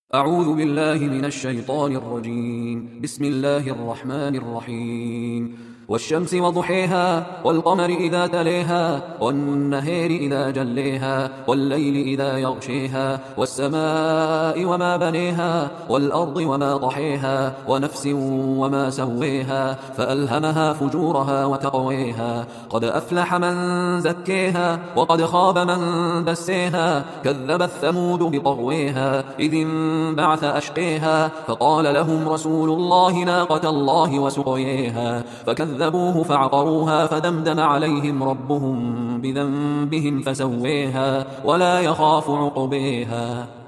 أعوذ بالله من الشيطان الرجيم. بسم الله الرحمن الرحيم. والشمس وضحيها والقمر إذا تليها والنهار إذا جليها والليل إذا يغشيها والسماء وما بنيها والأرض وما طحيها ونفس وما سويها فألهمها فجورها وتقويها قد أفلح من زكيها وقد خاب من دسيها كذبت ثمود بطغويها إذ انبعث أشقيها فقال لهم رسول الله ناقة الله وسقيها فكذبوه فعقروها فدمدم عليهم ربهم بذنبهم فسويها ولا يخاف عقبيها.